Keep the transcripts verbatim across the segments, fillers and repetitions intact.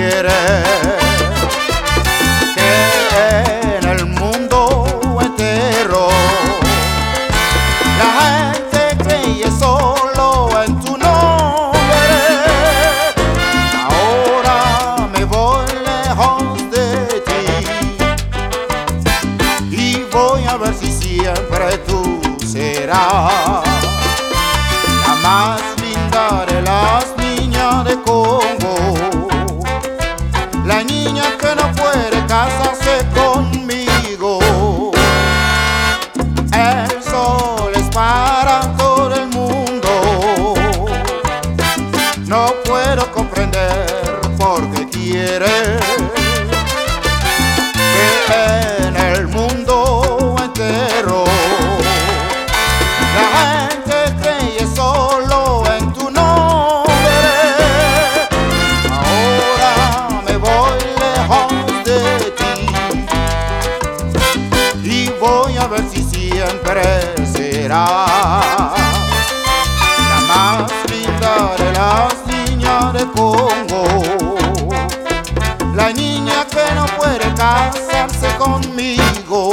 quiere que en el mundo entero la gente cree solo en tu nombre. Ahora me voy lejos de ti y voy a ver si siempre tú serás la más linda de las niñas de Congo, la niña que no puede casarse conmigo. El sol es para todo el mundo, no puedo comprender por qué quiere que en el mundo entero la gente cree solo en tu nombre. Ahora me voy lejos de ti y voy a ver si siempre será la más linda de las niñas de Congo, la niña que no puede casarse conmigo.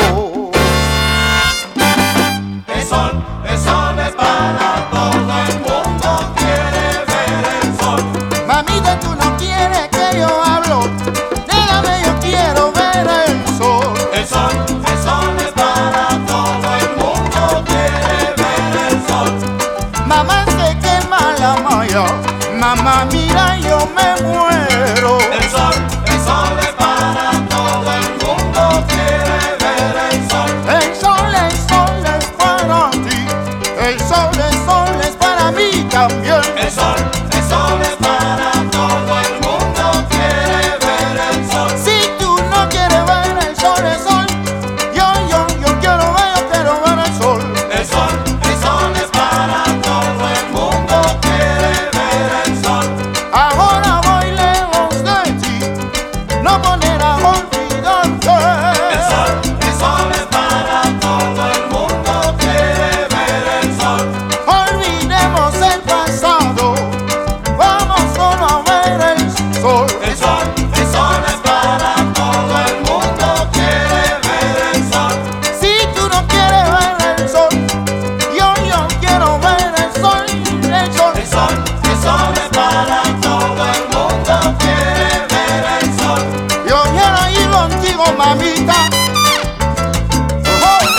El sol, el sol es para todo el mundo, quiere ver el sol. Mamita, tú no quieres que yo hablo, déjame, yo quiero ver el sol. El sol, el sol es para todo el mundo, quiere ver el sol. Mamá, se quema la malla, mamá, mira, yo me muero. El sol, el sol es para todo el mundo, quiere ver el sol. El sol, el sol es para ti, el sol, el sol es para mí también. El sol, el sol es para todo el mundo, quiere ver el sol. Si tú no quieres ver el sol, el sol, yo, yo, yo quiero ver, yo quiero ver el sol. El sol, el sol es para todo el mundo, quiere ver el sol. Ahora voy lejos de ti, no podrás olvidarte. El sol, el sol es para todo el mundo, quiere ver el sol. Olvidemos el pasado, vamos solo a ver el sol. El sol, el sol es para todo el mundo, quiere ver el sol. Si tú no quieres ver el sol, yo, yo quiero ver el sol, el sol. El sol, el sol es para todo el mundo, quiere ver el sol. Yo quiero ir contigo, mamita. Oh.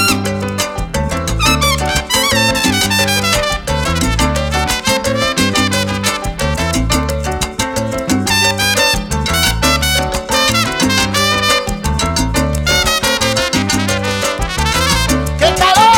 ¡Qué calor!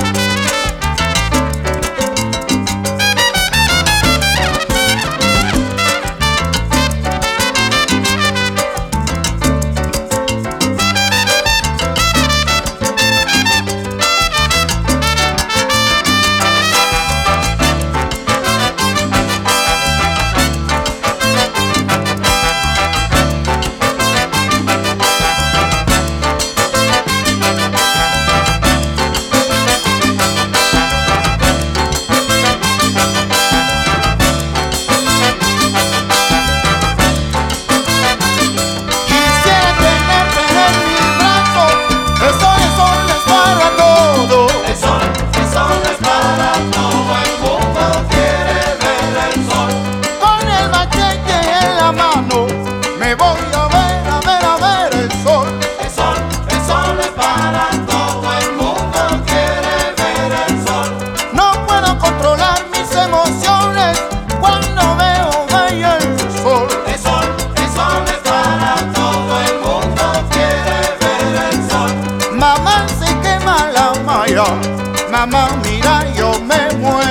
Quisiera tenerte en mis brazos, el sol, el sol es para todo. El sol, el sol es para todo el mundo, quiere ver el sol. Con el machete en la mano, me voy a ver, a ver, a ver el sol. El sol, el sol es para todo el mundo, quiere ver el sol. No puedo controlar mis emociones cuando veo bello el sol. El sol, el sol es para todo el mundo, quiere ver el sol. Mamá, se quema la malla, mamá, mira, yo me muero.